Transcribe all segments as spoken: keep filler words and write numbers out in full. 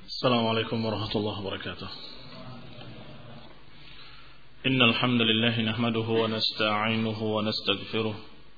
السلام عليكم ورحمة الله وبركاته. إن الحمد لله نحمده ونستعينه ونستغفره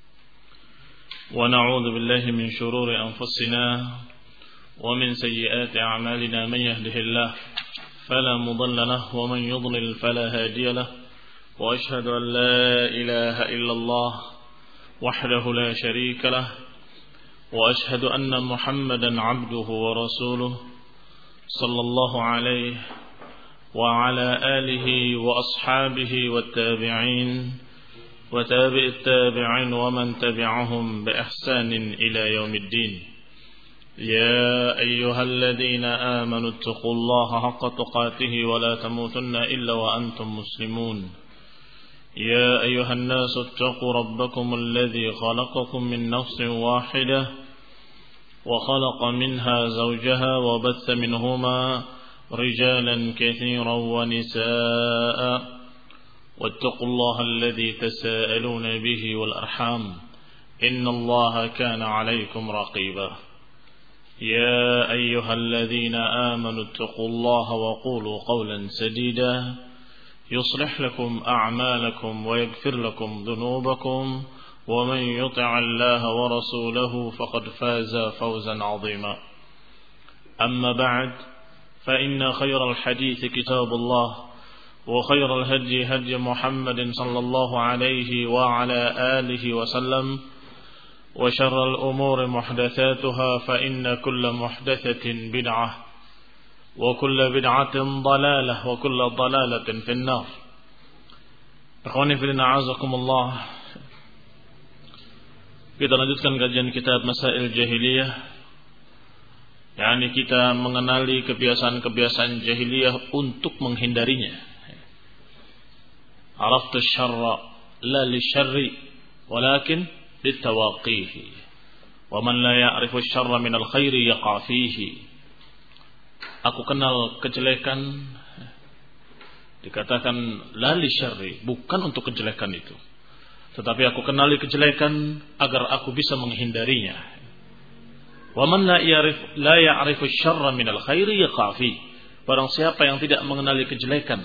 ونعوذ بالله من شرور أنفسنا ومن سيئات أعمالنا. من يهده الله فلا مضل له ومن يضلل فلا هادي له، وأشهد أن لا إله إلا الله وحده لا شريك له، وأشهد أن محمدا عبده ورسوله صلى الله عليه وعلى آله وأصحابه والتابعين وتابع التابعين ومن تبعهم بإحسان إلى يوم الدين. يا أيها الذين آمنوا اتقوا الله حق تقاته ولا تموتن إلا وأنتم مسلمون. يا أيها الناس اتقوا ربكم الذي خلقكم من نفس واحدة وخلق منها زوجها وبث منهما رجالا كثيرا ونساء، واتقوا الله الذي تساءلون به والأرحام إن الله كان عليكم رقيبا. يا أيها الذين آمنوا اتقوا الله وقولوا قولا سديدا يصلح لكم أعمالكم ويغفر لكم ذنوبكم، ومن يطع الله ورسوله فقد فاز فوزا عظيما. أما بعد، فإن خير الحديث كتاب الله، وخير الهدي هدي محمد صلى الله عليه وعلى آله وسلم، وشر الأمور محدثاتها، فإن كل محدثة بدعة وكل بدعة ضلالة وكل ضلالة في النار. Ikhwani fillah, a'azakumullah. Kita lanjutkan kajian kitab Masail Jahiliyah, yakni kita mengenali kebiasaan-kebiasaan jahiliyah untuk menghindarinya. Araftu syarra la li syarri walakin litawaqihi, wa man la ya'rifu syarra min al-khairi yaqa fihi. Aku kenal kejelekan, dikatakan la li syarri, bukan untuk kejelekan itu, tetapi aku kenali kejelekan agar aku bisa menghindarinya. Wa man la ya'rif la ya'rifu syarra minal khairi yaqa fi. Barang siapa yang tidak mengenali kejelekan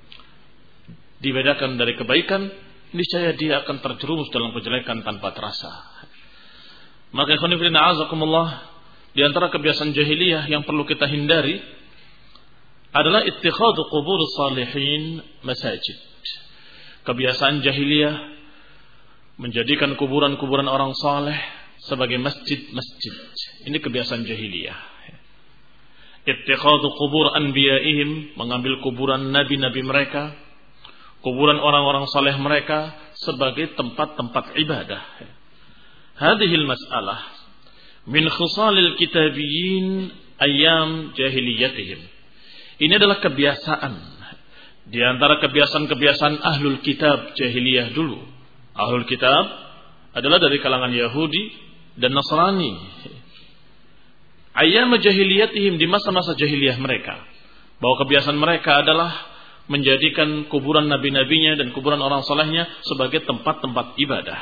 dibedakan dari kebaikan, niscaya dia akan terjerumus dalam kejelekan tanpa terasa. Maka ikhwan fillah a'azakumullah, di antara kebiasaan jahiliyah yang perlu kita hindari adalah ittikhadhu qubur salihin masajid. Kebiasaan jahiliyah menjadikan kuburan-kuburan orang saleh sebagai masjid-masjid. Ini kebiasaan jahiliyah. Ittikhadhu qubur anbiya'ihim, mengambil kuburan nabi-nabi mereka, kuburan orang-orang saleh mereka sebagai tempat-tempat ibadah. Hadhil mas'alah min khisalil kitabiyyin ayyam jahiliyatihim. Ini adalah kebiasaan di antara kebiasaan-kebiasaan ahlul kitab jahiliyah dulu. Ahlul kitab adalah dari kalangan Yahudi dan Nasrani. Ayyam jahiliyatihim, di masa-masa jahiliyah mereka, bahwa kebiasaan mereka adalah menjadikan kuburan nabi-nabinya dan kuburan orang salehnya sebagai tempat-tempat ibadah.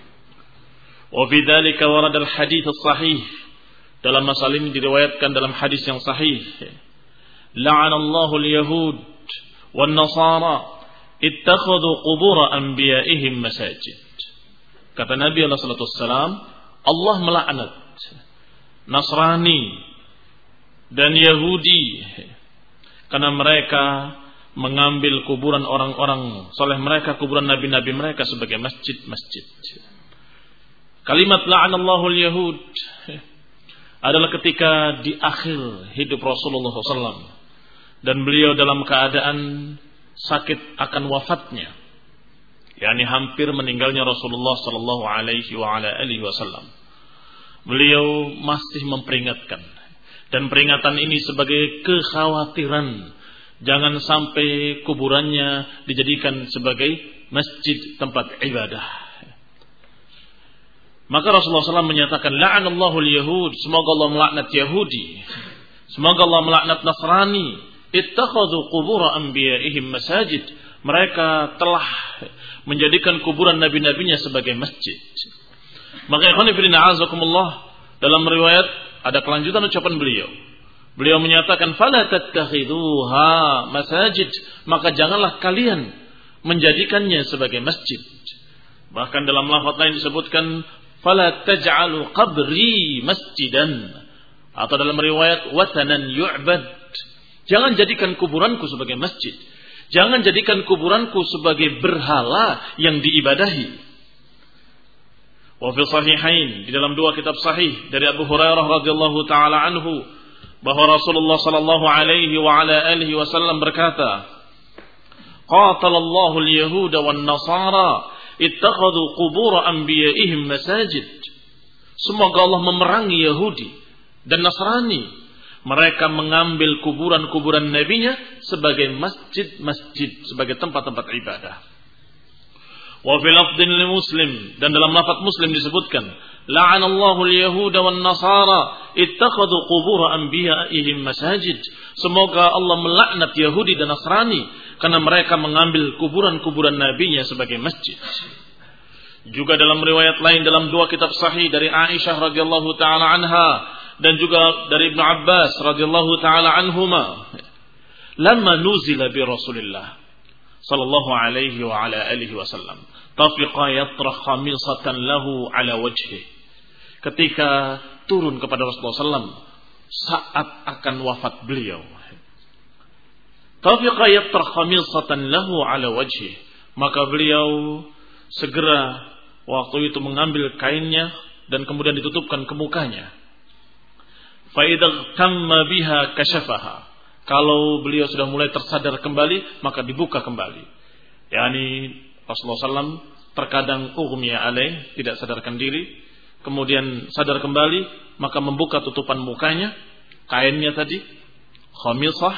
Wa fi dzalika warada al-hadits as-sahih. Dalam masalah ini diriwayatkan dalam hadis yang sahih. La'anallahu al-yahud wan nasara ittakhadhu qubur anbiya'ihim masajid. Kata Nabi sallallahu alaihi wasallam, Allah melaknat Nasrani dan Yahudi karena mereka mengambil kuburan orang-orang saleh mereka, kuburan nabi-nabi mereka sebagai masjid-masjid. Kalimat la'anallahu al-yahud adalah ketika di akhir hidup Rasulullah sallallahu alaihi wasallam dan beliau dalam keadaan sakit akan wafatnya, yakni hampir meninggalnya Rasulullah sallallahu alaihi wa ala alihi wasallam. Beliau masih memperingatkan, dan peringatan ini sebagai kekhawatiran jangan sampai kuburannya dijadikan sebagai masjid tempat ibadah. Maka Rasulullah sallallahu alaihi wasallam menyatakan la'anallahu al-yahud, semoga Allah melaknat Yahudi, semoga Allah melaknat Nasrani, ittakhadhu qubur anbiya'ihim masajid. Mereka telah menjadikan kuburan nabi-nabinya sebagai masjid. Maka ikhwan fillah a'azakumullah, dalam riwayat ada kelanjutan ucapan beliau Beliau menyatakan fala tattakhiduha masajid, maka janganlah kalian menjadikannya sebagai masjid. Bahkan dalam lafaz lain disebutkan fala taj'alu qabri masjidan, atau dalam riwayat watanan yu'bad. Jangan jadikan kuburanku sebagai masjid. Jangan jadikan kuburanku sebagai berhala yang diibadahi. Wa fi sahihain, di dalam dua kitab sahih dari Abu Hurairah radhiyallahu taala anhu, bahwa Rasulullah sallallahu alaihi wa ala alihi wasallam berkata, qatalallahu al-yahuda wan nasara ittakhadhu qubur anbiya'ihim masajid. Semoga Allah memerangi Yahudi dan Nasrani. Mereka mengambil kuburan-kuburan nabinya sebagai masjid-masjid, sebagai tempat-tempat ibadah. Wa fil lafdhin li Muslim, dan dalam lafaz Muslim disebutkan, la'anallahu al-yahuda wan nasara ittakhadhu qubur anbiya'ihim masajid. Semoga Allah melaknat Yahudi dan Nasrani karena mereka mengambil kuburan-kuburan nabinya sebagai masjid. Juga dalam riwayat lain dalam dua kitab sahih dari Aisyah radhiyallahu taala anha dan juga dari Ibnu Abbas radhiyallahu taala anhuma, lamma nuzila bi Rasulillah sallallahu alaihi wa ala alihi wasallam tafiqa yatrah khamisatan lahu ala wajhi. Ketika turun kepada Rasulullah sallallahu alaihi wasallam saat akan wafat beliau, tafiqa yatrah khamisatan lahu ala wajhi, maka beliau segera waktu itu mengambil kainnya dan kemudian ditutupkan ke mukanya. Fa idza tamma biha kashafaha. Kalau beliau sudah mulai tersadar kembali, maka dibuka kembali. Yani Rasulullah sallallahu alaihi wasallam terkadang ughmiya alaih, tidak sadarkan diri, kemudian sadar kembali, maka membuka tutupan mukanya, kainnya tadi, khamisah.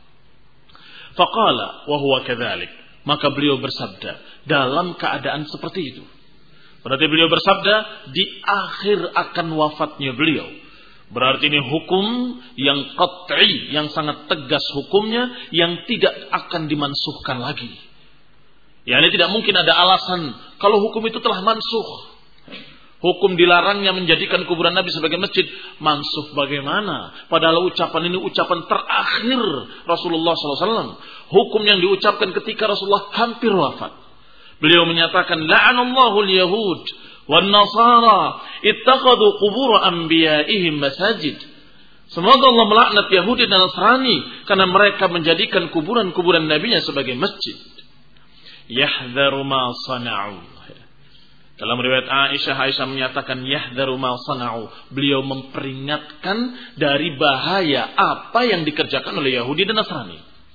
Faqala wa huwa kadzalik. Maka beliau bersabda dalam keadaan seperti itu. Berarti beliau bersabda di akhir akan wafatnya beliau. Berarti ini hukum yang qat'i, yang sangat tegas hukumnya, yang tidak akan dimansuhkan lagi. Ya, ini tidak mungkin ada alasan kalau hukum itu telah mansuh. Hukum dilarangnya menjadikan kuburan Nabi sebagai masjid, mansuh bagaimana? Padahal ucapan ini ucapan terakhir Rasulullah sallallahu alaihi wasallam. Hukum yang diucapkan ketika Rasulullah hampir wafat. Beliau menyatakan, la'anallahu al-yahud wan nasara ittakhadhu qubur anbiya'ihim masajid. Semoga Allah melaknat Yahudi dan Nasrani karena mereka menjadikan kuburan-kuburan nabinya sebagai masjid. Yahdharu ma sana'u. Dalam riwayat Aisyah, Aisyah menyatakan yahdharu ma sana'u. Beliau memperingatkan dari bahaya apa yang dikerjakan oleh Yahudi dan Nasrani.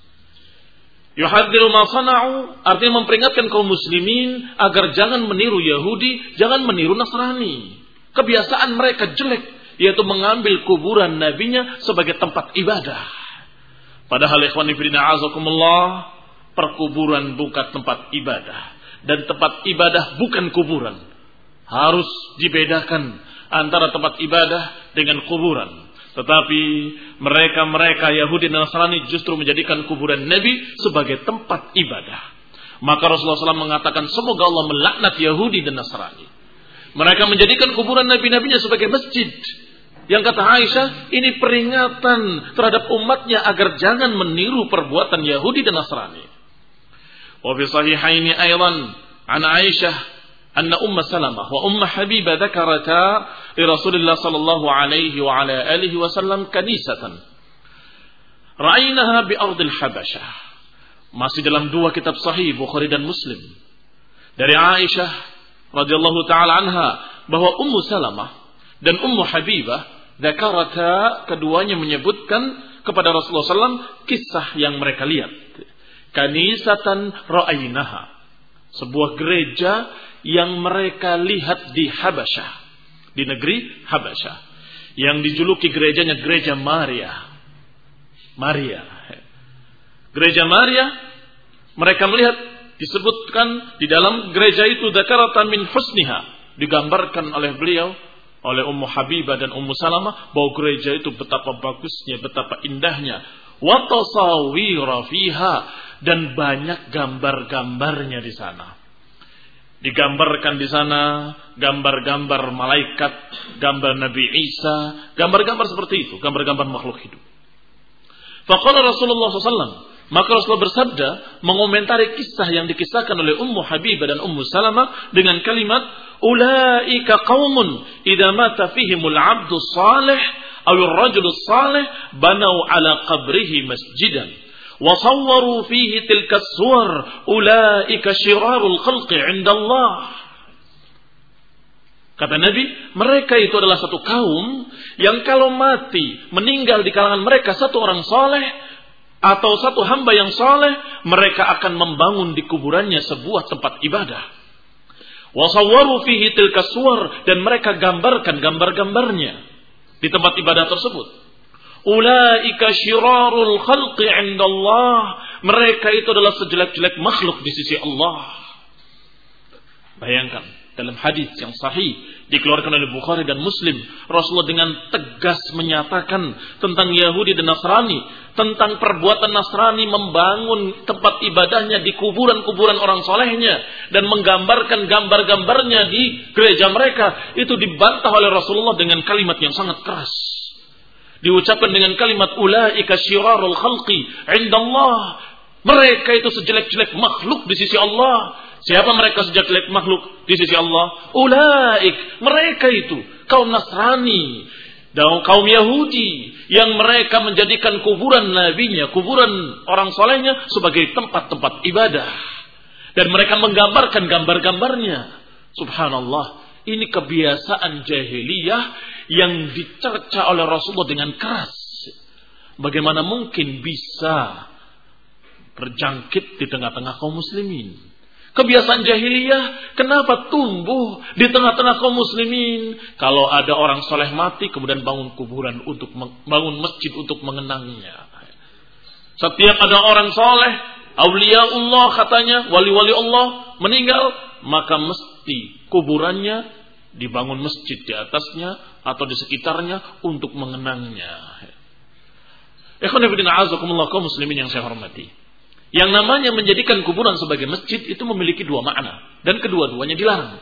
Yuhadhiru ma sana'u artinya memperingatkan kaum muslimin agar jangan meniru Yahudi, jangan meniru Nasrani. Kebiasaan mereka jelek, yaitu mengambil kuburan nabinya sebagai tempat ibadah. Padahal ikhwan fillah azakumullah, perkuburan bukan tempat ibadah dan tempat ibadah bukan kuburan. Harus dibedakan antara tempat ibadah dengan kuburan. Tetapi mereka-mereka Yahudi dan Nasrani justru menjadikan kuburan Nabi sebagai tempat ibadah. Maka Rasulullah shallallahu alaihi wasallam mengatakan, semoga Allah melaknat Yahudi dan Nasrani. Mereka menjadikan kuburan Nabi-Nabinya sebagai masjid. Yang kata Aisyah, ini peringatan terhadap umatnya agar jangan meniru perbuatan Yahudi dan Nasrani. Wa fi sahihaini aydan an Aisyah anna Umma Salamah wa Umma Habibah dzakarata li Rasulillah sallallahu alaihi wa ala alihi wasallam kanisatan ra'aynaha bi ardil Habasyah. Masih dalam dua kitab sahih Bukhari dan Muslim dari Aisyah radhiyallahu taala anha bahwa Ummu Salamah dan Ummu Habibah dzakarata, keduanya menyebutkan kepada Rasulullah sallallahu alaihi wasallam kisah yang mereka lihat. Kanisatan ra'aynaha, sebuah gereja yang mereka lihat di Habasyah, di negeri Habasyah, yang dijuluki gerejanya gereja Maria. Maria. Gereja Maria, mereka melihat, disebutkan di dalam gereja itu dzakaratan min husniha, digambarkan oleh beliau, oleh Ummu Habibah dan Ummu Salamah, bahwa gereja itu betapa bagusnya, betapa indahnya. Wa tasawira fiha, dan banyak gambar-gambarnya di sana. Digambarkan di sana gambar-gambar malaikat, gambar Nabi Isa, gambar-gambar seperti itu, gambar-gambar makhluk hidup. Faqala Rasulullah sallallahu alaihi wasallam, maka Rasulullah bersabda mengomentari kisah yang dikisahkan oleh Ummu Habibah dan Ummu Salamah dengan kalimat, ulaika qaumun idza mata fihimul 'abdu salih aw ar-rajulu salih banau ala qabrihi masjidan wa sawwaru fihi tilka as-suwar ulaika syirarul khalqi 'inda Allah. Kata Nabi, mereka itu adalah satu kaum yang kalau mati, meninggal di kalangan mereka satu orang saleh atau satu hamba yang saleh, mereka akan membangun di kuburannya sebuah tempat ibadah. Wasawwaru fihi tilka suwar, dan mereka gambarkan gambar-gambarnya di tempat ibadah tersebut. Ulaika syirarul khalqi 'indallah, mereka itu adalah sejelek-jelek makhluk di sisi Allah. Bayangkan, dalam hadis yang sahih dikeluarkan oleh Bukhari dan Muslim, Rasulullah dengan tegas menyatakan tentang Yahudi dan Nasrani, tentang perbuatan Nasrani membangun tempat ibadahnya di kuburan-kuburan orang solehnya dan menggambarkan gambar-gambarnya di gereja mereka, itu dibantah oleh Rasulullah dengan kalimat yang sangat keras. Diucapkan dengan kalimat ulaika syirarul khalqi 'indallah, mereka itu sejelek-jelek makhluk di sisi Allah. Siapa mereka sejelek makhluk di sisi Allah? Ulaik, mereka itu kaum Nasrani dan kaum Yahudi yang mereka menjadikan kuburan nabinya, kuburan orang solehnya sebagai tempat-tempat ibadah, dan mereka menggambarkan gambar-gambarnya. Subhanallah, ini kebiasaan jahiliyah yang dicerca oleh Rasulullah dengan keras. Bagaimana mungkin bisa berjangkit di tengah-tengah kaum muslimin? Kebiasaan jahiliyah kenapa tumbuh di tengah-tengah kaum muslimin? Kalau ada orang soleh mati, kemudian bangun kuburan untuk bangun masjid untuk mengenangnya. Setiap ada orang soleh, auliaullah katanya, wali-wali Allah meninggal, maka mesti kuburannya dibangun masjid di atasnya atau di sekitarnya untuk mengenangnya. Ikhwan fillah azakumullah, kaum muslimin yang saya hormati. Yang namanya menjadikan kuburan sebagai masjid itu memiliki dua makna, dan kedua-duanya dilarang.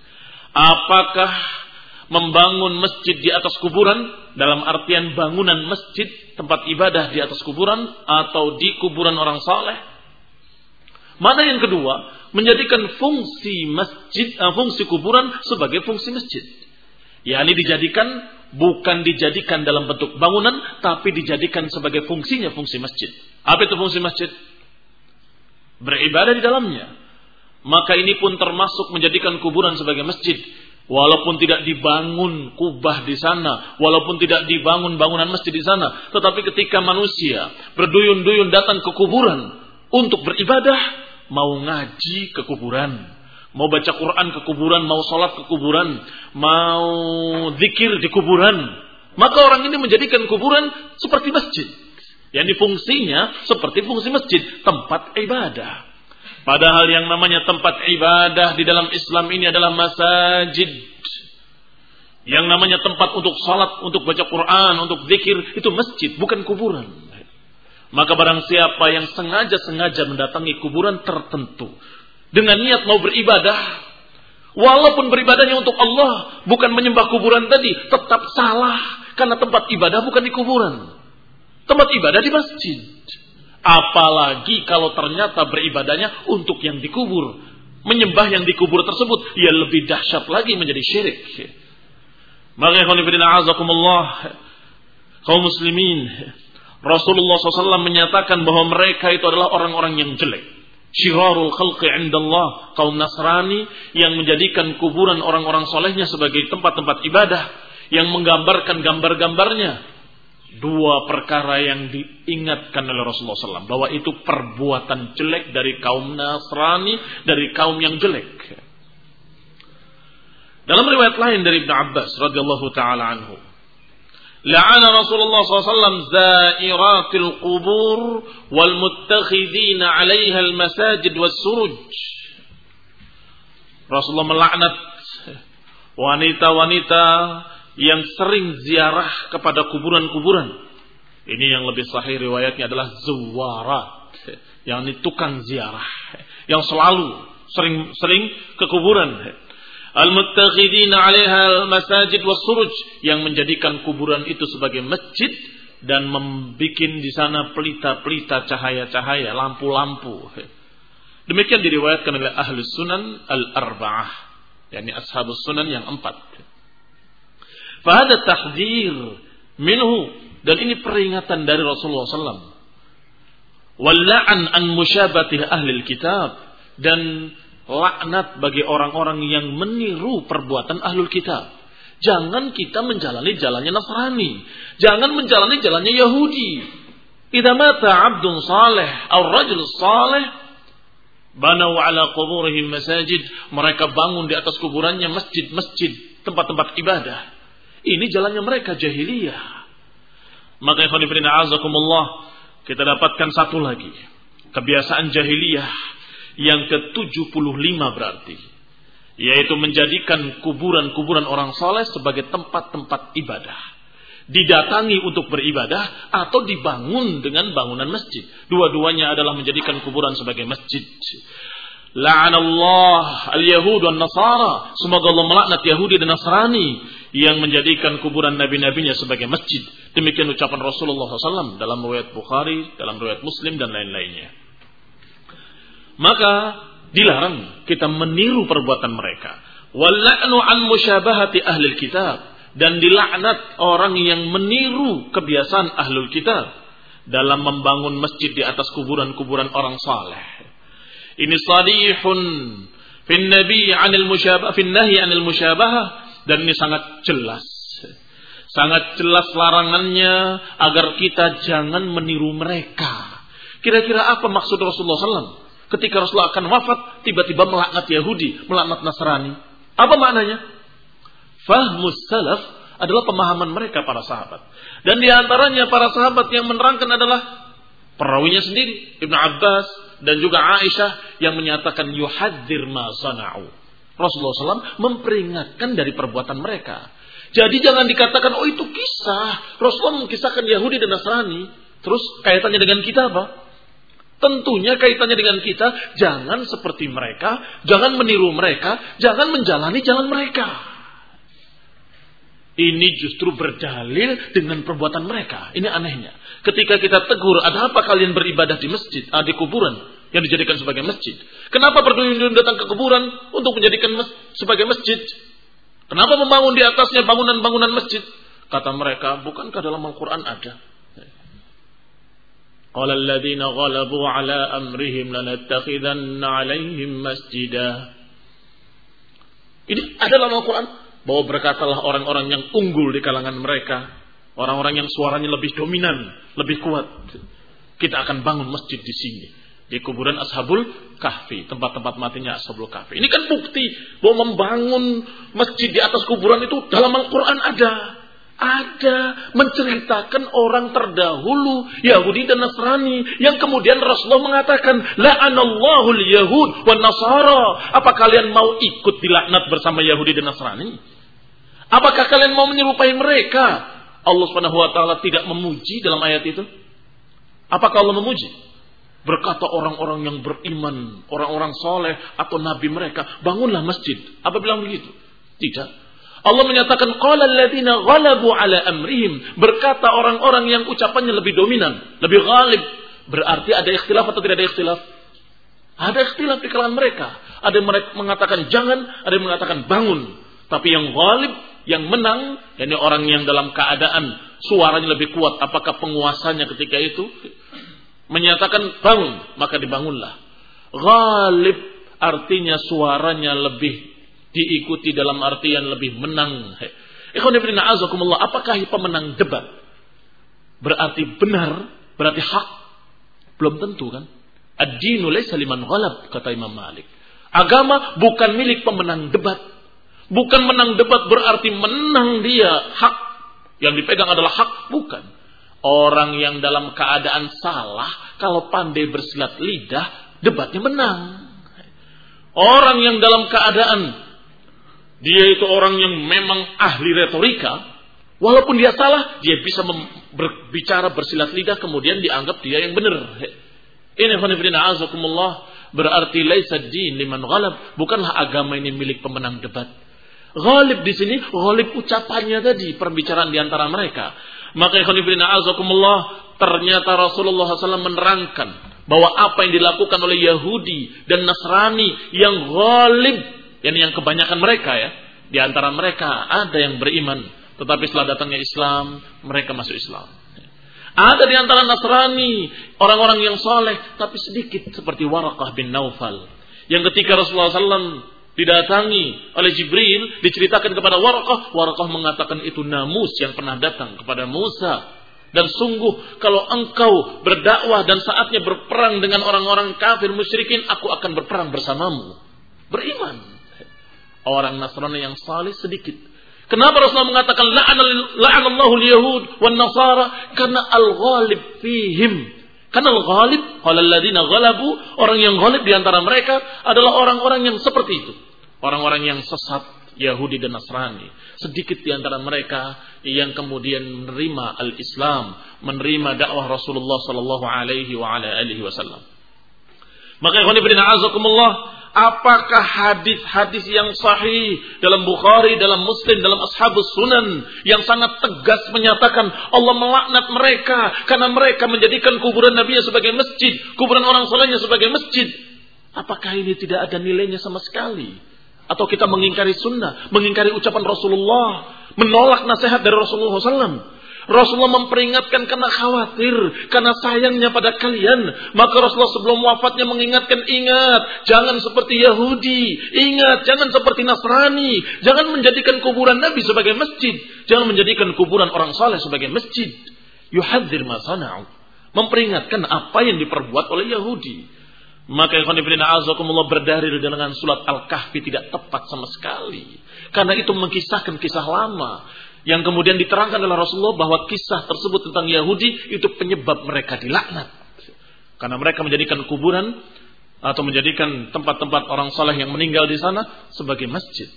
Apakah membangun masjid di atas kuburan dalam artian bangunan masjid tempat ibadah di atas kuburan atau di kuburan orang saleh? Mana yang kedua, menjadikan fungsi masjid, fungsi kuburan sebagai fungsi masjid. yakni dijadikan bukan dijadikan dalam bentuk bangunan, tapi dijadikan sebagai fungsinya fungsi masjid. Apa itu fungsi masjid? Beribadah di dalamnya. Maka ini pun termasuk menjadikan kuburan sebagai masjid. Walaupun tidak dibangun kubah di sana, walaupun tidak dibangun bangunan masjid di sana, tetapi ketika manusia berduyun-duyun datang ke kuburan untuk beribadah, mau ngaji ke kuburan, mau baca Quran ke kuburan, mau sholat ke kuburan, mau zikir di kuburan, maka orang ini menjadikan kuburan seperti masjid. Yang fungsinya seperti fungsi masjid, tempat ibadah. Padahal yang namanya tempat ibadah di dalam Islam ini adalah masajid. Yang namanya tempat untuk salat, untuk baca Quran, untuk zikir, itu masjid, bukan kuburan. Maka barang siapa yang sengaja-sengaja mendatangi kuburan tertentu dengan niat mau beribadah, walaupun beribadahnya untuk Allah, bukan menyembah kuburan tadi, tetap salah. Karena tempat ibadah bukan di kuburan. Tempat ibadah di masjid. Apalagi kalau ternyata beribadahnya untuk yang dikubur, menyembah yang dikubur tersebut, ya lebih dahsyat lagi menjadi syirik. Maka kaum muslimin, Rasulullah shallallahu alaihi wasallam menyatakan bahwa mereka itu adalah orang-orang yang jelek. Syirarul khalqi indallah, kaum Nasrani yang menjadikan kuburan orang-orang solehnya sebagai tempat-tempat ibadah, yang menggambarkan gambar-gambarnya. Dua perkara yang diingatkan oleh Rasulullah shallallahu alaihi wasallam, bahwa itu perbuatan jelek dari kaum Nasrani, dari kaum yang jelek. Dalam riwayat lain dari Ibnu Abbas radhiyallahu taala anhu, la'ana Rasulullah shallallahu alaihi wasallam zairatil qubur wal muttakhidina 'alaiha al masajid was suruj. Rasulullah melaknat wanita-wanita yang sering ziarah kepada kuburan-kuburan. Ini yang lebih sahih riwayatnya adalah zuwarat, yang ini tukang ziarah, yang selalu sering-sering ke kuburan. Al-muttakhidina 'alaiha al-masajid was-suruj, yang menjadikan kuburan itu sebagai masjid dan membuat di sana pelita-pelita cahaya-cahaya, lampu-lampu. Demikian diriwayatkan oleh Ahlus Sunan Al-Arba'ah, yakni Ashabus Sunan yang empat. Fahada tahdzir minhu, dan ini peringatan dari Rasulullah sallallahu alaihi wasallam. Walla'an an musyabatih ahli kitab, dan laknat bagi orang-orang yang meniru perbuatan ahlul kitab. Jangan kita menjalani jalannya Nasrani, jangan menjalani jalannya Yahudi. Idza mata 'abdun salih aw rajul salih banau ala quburihim masajid, mereka bangun di atas kuburannya masjid-masjid, tempat-tempat ibadah. Ini jalannya mereka jahiliyah. Maka ikhwan fillah azakumullah, kita dapatkan satu lagi kebiasaan jahiliyah yang ke tujuh puluh lima berarti, yaitu menjadikan kuburan-kuburan orang saleh sebagai tempat-tempat ibadah, didatangi untuk beribadah atau dibangun dengan bangunan masjid. Dua-duanya adalah menjadikan kuburan sebagai masjid. La'anallah al-yahud wan nasara, semoga Allah melaknat Yahudi dan Nasrani yang menjadikan kuburan nabi-nabinya sebagai masjid. Demikian ucapan Rasulullah shallallahu alaihi wasallam dalam riwayat Bukhari, dalam riwayat Muslim dan lain-lainnya. Maka dilarang kita meniru perbuatan mereka. Walla'nu an musyabahati ahlil kitab, dan dilaknat orang yang meniru kebiasaan ahlul kitab dalam membangun masjid di atas kuburan-kuburan orang saleh. Ini sadihun fin nabi 'anil musyabah fin nahi 'anil musyabahah, dan ini sangat jelas. Sangat jelas larangannya agar kita jangan meniru mereka. Kira-kira apa maksud Rasulullah sallallahu alaihi wasallam ketika Rasulullah akan wafat tiba-tiba melaknat Yahudi, melaknat Nasrani? Apa maknanya? Fahmus salaf adalah pemahaman mereka para sahabat. Dan di antaranya para sahabat yang menerangkan adalah perawinya sendiri, Ibnu Abbas dan juga Aisyah, yang menyatakan yuhadzir ma sana'u. Rasulullah shallallahu alaihi wasallam memperingatkan dari perbuatan mereka. Jadi jangan dikatakan, oh itu kisah, Rasulullah mengisahkan Yahudi dan Nasrani, terus kaitannya dengan kita apa? Tentunya kaitannya dengan kita, jangan seperti mereka, jangan meniru mereka, jangan menjalani jalan mereka. Ini justru berdalil dengan perbuatan mereka. Ini anehnya. Ketika kita tegur, ada apa kalian beribadah di masjid, ah, di kuburan yang dijadikan sebagai masjid? Kenapa berduyun-duyun datang ke kuburan untuk menjadikan mes- sebagai masjid? Kenapa membangun di atasnya bangunan-bangunan masjid? Kata mereka, bukankah dalam Al-Quran ada? Qala alladziina ghalabu ala amrihim lanattakhidanna 'alaihim masjidah. Ini ada dalam Al-Quran bahwa berkatalah orang-orang yang unggul di kalangan mereka, orang-orang yang suaranya lebih dominan, lebih kuat, kita akan bangun masjid di sini, di kuburan Ashabul Kahfi, tempat-tempat matinya Ashabul Kahfi. Ini kan bukti bahwa membangun masjid di atas kuburan itu dalam Al-Quran ada. Ada menceritakan orang terdahulu Yahudi dan Nasrani yang kemudian Rasulullah mengatakan la'anallahu al-yahud wan nasara. Apa kalian mau ikut dilaknat bersama Yahudi dan Nasrani? Apakah kalian mau menyerupai mereka? Allah Subhanahu wa taala tidak memuji dalam ayat itu. Apakah Allah memuji? Berkata orang-orang yang beriman, orang-orang soleh atau nabi mereka, bangunlah masjid. Apa bilang begitu? Tidak. Allah menyatakan qala alladziina ghalabu ala amrihim, berkata orang-orang yang ucapannya lebih dominan, lebih ghalib. Berarti ada ikhtilaf atau tidak ada ikhtilaf? Ada ikhtilaf di kalangan mereka. Ada yang mengatakan jangan, ada yang mengatakan bangun. Tapi yang ghalib, yang menang, yakni orang yang dalam keadaan suaranya lebih kuat, apakah penguasanya ketika itu menyatakan bangun, maka dibangunlah. Ghalib artinya suaranya lebih diikuti dalam artian lebih menang. Ikhwan fillah azakumullah, apakah pemenang debat berarti benar, berarti hak? Belum tentu kan? Ad-dinu laysa liman ghalab, kata Imam Malik. Agama bukan milik pemenang debat. Bukan menang debat berarti menang dia, hak. Yang dipegang adalah hak, bukan. Orang yang dalam keadaan salah, kalau pandai bersilat lidah, debatnya menang. Orang yang dalam keadaan dia itu orang yang memang ahli retorika, walaupun dia salah, dia bisa mem- berbicara bersilat lidah, kemudian dianggap dia yang benar. Ini khonifidina azakumullah, berarti laisa din liman ghalab, bukanlah agama ini milik pemenang debat. Ghalib di sini, ghalib ucapannya tadi, perbicaraan di antara mereka. Maka ikhwan fillah azakumullah, ternyata Rasulullah shallallahu alaihi wasallam menerangkan bahwa apa yang dilakukan oleh Yahudi dan Nasrani yang ghalib, yani yang kebanyakan mereka ya, di antara mereka ada yang beriman, tetapi setelah datangnya Islam, mereka masuk Islam. Ada di antara Nasrani orang-orang yang soleh, tapi sedikit seperti Waraqah bin Naufal, yang ketika Rasulullah shallallahu alaihi wasallam didatangi oleh Jibril, diceritakan kepada Waraqah, Waraqah mengatakan itu namus yang pernah datang kepada Musa. Dan sungguh kalau engkau berdakwah dan saatnya berperang dengan orang-orang kafir musyrikin, aku akan berperang bersamamu. Beriman. Orang Nasrani yang saleh sedikit. Kenapa Rasulullah mengatakan la'anallahu al-yahud wan nasara? Karena al-ghalib fihim. Karena al-ghalib, qalal ladzina ghalabu, orang yang ghalib di antara mereka adalah orang-orang yang seperti itu. Orang-orang yang sesat, Yahudi dan Nasrani. Sedikit di antara mereka yang kemudian menerima al-Islam, menerima dakwah Rasulullah sallallahu alaihi wa ala alihi wasallam. Maka ikhwan fillah azakumullah, apakah hadis-hadis yang sahih dalam Bukhari, dalam Muslim, dalam Ashabus Sunan yang sangat tegas menyatakan Allah melaknat mereka karena mereka menjadikan kuburan Nabi sebagai masjid, kuburan orang salehnya sebagai masjid? Apakah ini tidak ada nilainya sama sekali? Atau kita mengingkari sunnah, mengingkari ucapan Rasulullah, menolak nasihat dari Rasulullah shallallahu alaihi wasallam? Rasulullah memperingatkan karena khawatir, karena sayangnya pada kalian. Maka Rasulullah sebelum wafatnya mengingatkan, ingat, jangan seperti Yahudi, ingat, jangan seperti Nasrani, jangan menjadikan kuburan Nabi sebagai masjid, jangan menjadikan kuburan orang saleh sebagai masjid. Yuhadzir ma sana'u, memperingatkan apa yang diperbuat oleh Yahudi. Maka ikhwan fillah azakumullah, berdalil dengan surat Al-Kahfi tidak tepat sama sekali, karena itu mengkisahkan kisah lama yang kemudian diterangkan oleh Rasulullah bahwa kisah tersebut tentang Yahudi itu penyebab mereka dilaknat. Karena mereka menjadikan kuburan atau menjadikan tempat-tempat orang saleh yang meninggal di sana sebagai masjid.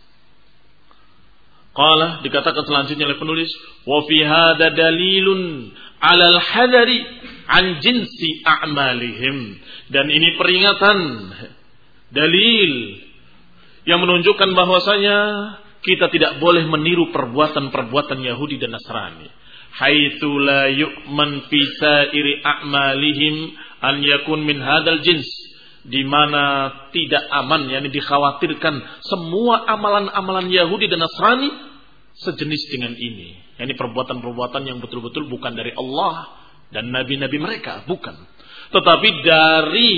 Qala, dikatakan selanjutnya oleh penulis, wa fi hadza dalilun 'alal hadari an jinsi a'malihim. Dan ini peringatan, dalil yang menunjukkan bahwasanya kita tidak boleh meniru perbuatan-perbuatan Yahudi dan Nasrani. Haitsu la yu'man fi sa'iri a'malihim an yakun min hadzal jins, di mana tidak aman, yakni dikhawatirkan semua amalan-amalan Yahudi dan Nasrani sejenis dengan ini. Yakni perbuatan-perbuatan yang betul-betul bukan dari Allah dan nabi-nabi mereka, bukan. Tetapi dari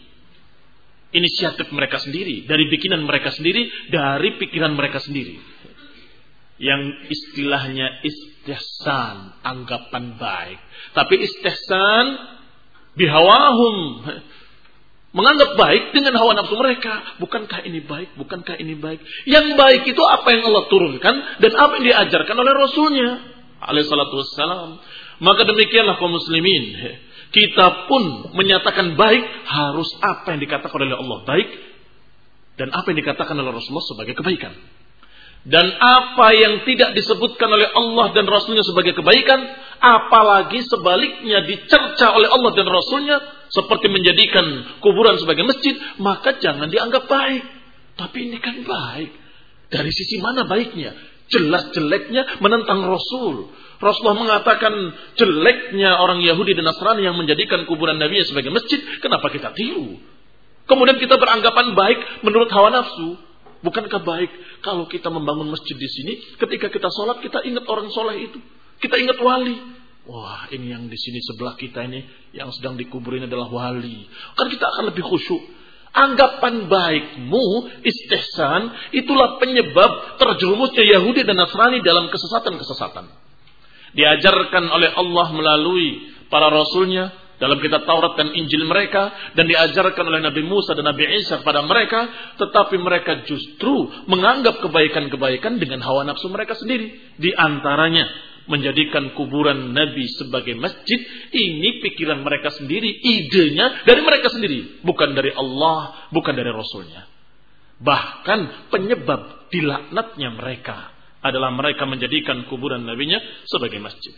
inisiatif mereka sendiri, dari bikinan mereka sendiri, dari pikiran mereka sendiri. Yang istilahnya istihsan, anggapan baik. Tapi istihsan bihawahum, menganggap baik dengan hawa nafsu mereka. Bukankah ini baik? Bukankah ini baik? Yang baik itu apa yang Allah turunkan dan apa yang diajarkan oleh Rasulnya alaihi salatu wassalam. Maka demikianlah kaum muslimin, kita pun menyatakan baik harus apa yang dikatakan oleh Allah baik dan apa yang dikatakan oleh Rasulullah sebagai kebaikan. Dan apa yang tidak disebutkan oleh Allah dan Rasulnya sebagai kebaikan, apalagi sebaliknya dicerca oleh Allah dan Rasulnya seperti menjadikan kuburan sebagai masjid, maka jangan dianggap baik. Tapi ini kan baik. Dari sisi mana baiknya? Jelas jeleknya menentang Rasul. Rasulullah mengatakan jeleknya orang Yahudi dan Nasrani yang menjadikan kuburan Nabi sebagai masjid. Kenapa kita tiru? Kemudian kita beranggapan baik menurut hawa nafsu. Bukankah baik kalau kita membangun masjid di sini, ketika kita sholat kita ingat orang soleh itu, kita ingat wali. Wah, ini yang di sini sebelah kita ini yang sedang dikubur ini adalah wali. Kan kita akan lebih khusyuk. Anggapan baikmu, istihsan, itulah penyebab terjerumusnya Yahudi dan Nasrani dalam kesesatan-kesesatan. Diajarkan oleh Allah melalui para rasulnya dalam kitab Taurat dan Injil mereka, dan diajarkan oleh Nabi Musa dan Nabi Isa pada mereka, tetapi mereka justru menganggap kebaikan-kebaikan dengan hawa nafsu mereka sendiri. Di antaranya menjadikan kuburan Nabi sebagai masjid. Ini pikiran mereka sendiri, idenya dari mereka sendiri, bukan dari Allah, bukan dari Rasulnya. Bahkan penyebab dilaknatnya mereka adalah mereka menjadikan kuburan Nabinya sebagai masjid.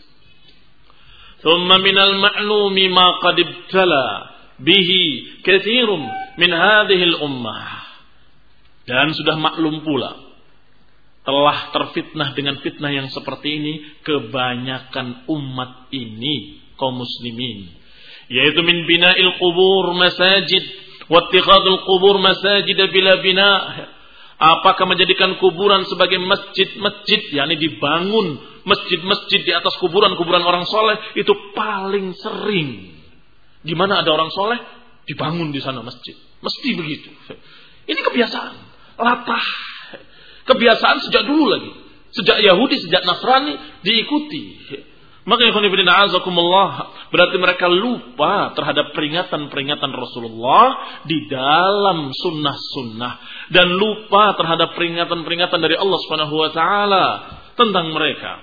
Thumma minal ma'lumi ma qad ibtala bihi katsirum min hadhihi al-ummah. Dan sudah maklum pula telah terfitnah dengan fitnah yang seperti ini kebanyakan umat ini, kaum muslimin, yaitu min bina'il qubur masajid wa ittikhadul qubur masajid bila bina. Apakah menjadikan kuburan sebagai masjid-masjid, yakni dibangun masjid-masjid di atas kuburan-kuburan orang soleh, itu paling sering. Di mana ada orang soleh, dibangun di sana masjid. Mesti begitu. Ini kebiasaan, latah. Kebiasaan sejak dulu lagi. Sejak Yahudi, sejak Nasrani diikuti. Maka ikhwan fillah azakumullah, berarti mereka lupa terhadap peringatan-peringatan Rasulullah di dalam sunnah-sunnah, dan lupa terhadap peringatan-peringatan dari Allah Subhanahu wa taala tentang mereka.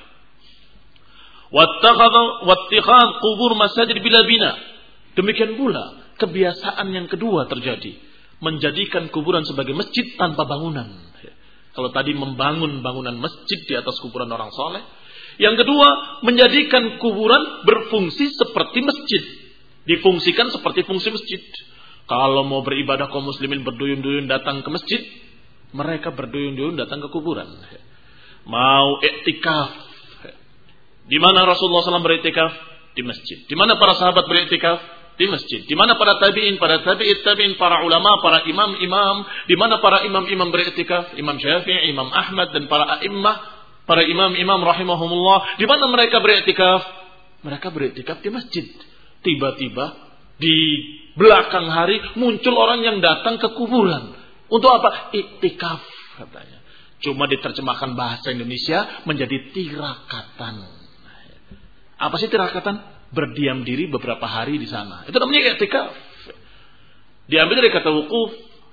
Wattakhadha wattikhadh qubur masajid bila bina. Demikian pula kebiasaan yang kedua terjadi, menjadikan kuburan sebagai masjid tanpa bangunan. Kalau tadi membangun bangunan masjid di atas kuburan orang soleh, yang kedua, menjadikan kuburan berfungsi seperti masjid. Difungsikan seperti fungsi masjid. Kalau mau beribadah kaum muslimin berduyun-duyun datang ke masjid, mereka berduyun-duyun datang ke kuburan. Mau iktikaf, di mana Rasulullah shallallahu alaihi wasallam beriktikaf? Di masjid. Di mana para sahabat beriktikaf? Di masjid. Di mana para tabi'in, para tabi'it tabi'in, para ulama, para imam-imam, di mana para imam-imam beriktikaf? Imam Syafi'i, Imam Ahmad, dan para a'immah, para imam-imam rahimahumullah, di mana mereka beriktikaf? Mereka beriktikaf di masjid. Tiba-tiba di belakang hari muncul orang yang datang ke kuburan. Untuk apa? Iktikaf katanya. Cuma diterjemahkan bahasa Indonesia menjadi tirakatan. Apa sih tirakatan? Berdiam diri beberapa hari di sana. Itu namanya iktikaf. Diambil dari kata wukuf,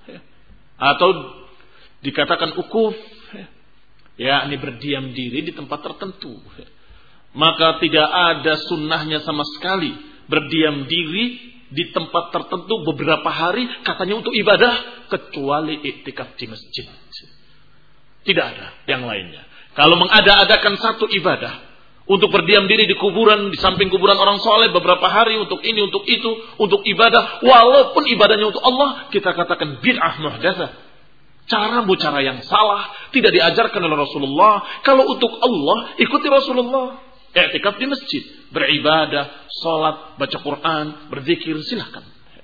atau dikatakan ukuf, ya, ini berdiam diri di tempat tertentu. Maka tidak ada sunnahnya sama sekali berdiam diri di tempat tertentu beberapa hari, katanya untuk ibadah, kecuali iktikaf di masjid. Tidak ada yang lainnya. Kalau mengada-adakan satu ibadah untuk berdiam diri di kuburan, di samping kuburan orang soleh beberapa hari, untuk ini, untuk itu, untuk ibadah, walaupun ibadahnya untuk Allah, kita katakan bid'ah muhdatsah. Cara-mu cara yang salah, tidak diajarkan oleh Rasulullah. Kalau untuk Allah, ikuti Rasulullah. I'tikaf di masjid, beribadah, salat, baca Quran, berzikir, silakan.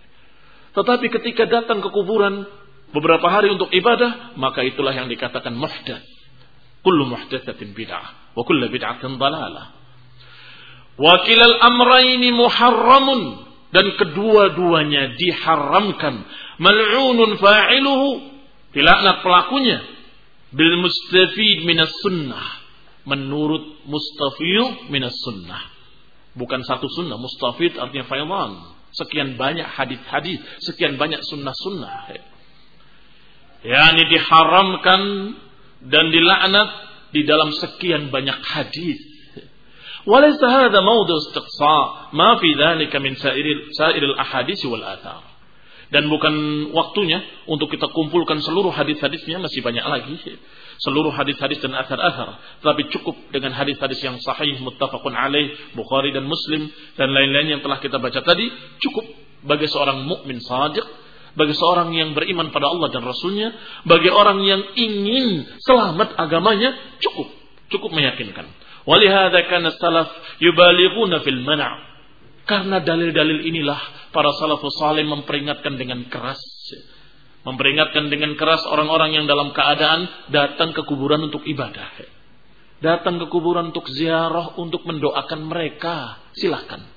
Tetapi ketika datang ke kuburan beberapa hari untuk ibadah, maka itulah yang dikatakan muhdats. Kullu muhdatsatin bid'ah, wa kullu bid'atin dhalalah. Wa kilal amrayni muharramun, dan kedua-duanya diharamkan. Mal'unun fa'iluhu, dilaknat pelakunya. Bil mustafid minas sunnah, menurut mustafid minas sunnah. Bukan satu sunnah, mustafid artinya faydan. Sekian banyak hadis-hadis, sekian banyak sunnah-sunnah. Yani diharamkan dan dilaknat di dalam sekian banyak hadis. Walaysa hadha mawdu' istiqsa ma fi dhalika min sa'iril sa'iril ahadits wal athar. Dan bukan waktunya untuk kita kumpulkan seluruh hadis-hadisnya, masih banyak lagi. Seluruh hadis-hadis dan athar-athar. Tapi cukup dengan hadis-hadis yang sahih, muttafaqun alaih, Bukhari dan Muslim, dan lain-lain yang telah kita baca tadi, cukup bagi seorang mukmin shadiq, bagi seorang yang beriman pada Allah dan Rasulnya, bagi orang yang ingin selamat agamanya, cukup. Cukup meyakinkan. Walihada kana salaf yubalighuna fil mana'. Karena dalil-dalil inilah para salafus saleh memperingatkan dengan keras. Memperingatkan dengan keras orang-orang yang dalam keadaan datang ke kuburan untuk ibadah. Datang ke kuburan untuk ziarah, untuk mendoakan mereka. Silahkan.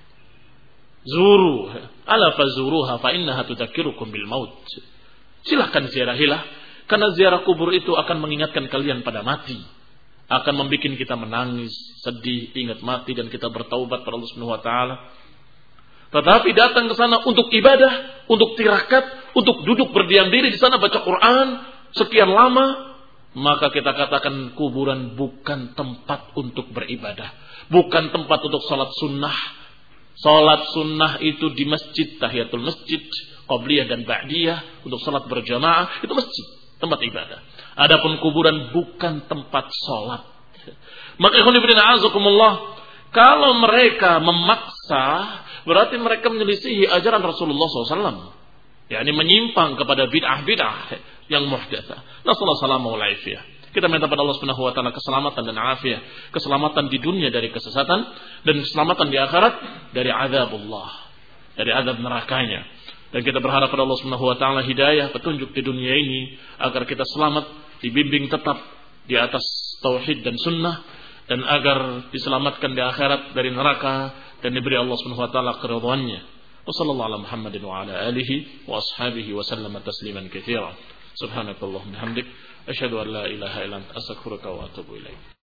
Zuru. Ala fazuruha fa innaha tudzakirukum bil maut. Silahkan ziarahilah. Karena ziarah kubur itu akan mengingatkan kalian pada mati. Akan membuat kita menangis, sedih, ingat mati, dan kita bertaubat pada Allah Subhanahu wa taala. Tetapi datang ke sana untuk ibadah, untuk tirakat, untuk duduk berdiam diri di sana baca Quran sekian lama, maka kita katakan kuburan bukan tempat untuk beribadah, bukan tempat untuk salat sunnah. Salat sunnah itu di masjid, tahiyatul masjid, qabliyah dan ba'diyah, untuk salat berjamaah, itu masjid, tempat ibadah. Adapun kuburan bukan tempat sholat. Maka ikhwan fillah azakumullah, kalau mereka memaksa, berarti mereka menyelisihi ajaran Rasulullah shallallahu alaihi wasallam. Ya, ini menyimpang kepada bid'ah-bid'ah yang muhdatsah. Nasallahu alaihi wasallam. Kita minta pada Allah Subhanahu wa taala keselamatan dan afiat, keselamatan di dunia dari kesesatan dan keselamatan di akhirat dari azabullah, dari azab nerakanya. Dan kita berharap pada Allah Subhanahu wa taala hidayah, petunjuk di dunia ini agar kita selamat, dibimbing tetap di atas tauhid dan sunnah, dan agar diselamatkan di akhirat dari neraka dan diberi Allah Subhanahu wa taala keridhaannya. Wassallallahu ala Muhammadin wa ala alihi wa ashabihi wa sallama tasliman katsiran. Subhanakallahumma bihamdik asyhadu an la ilaha illa anta astaghfiruka wa atubu ilaik.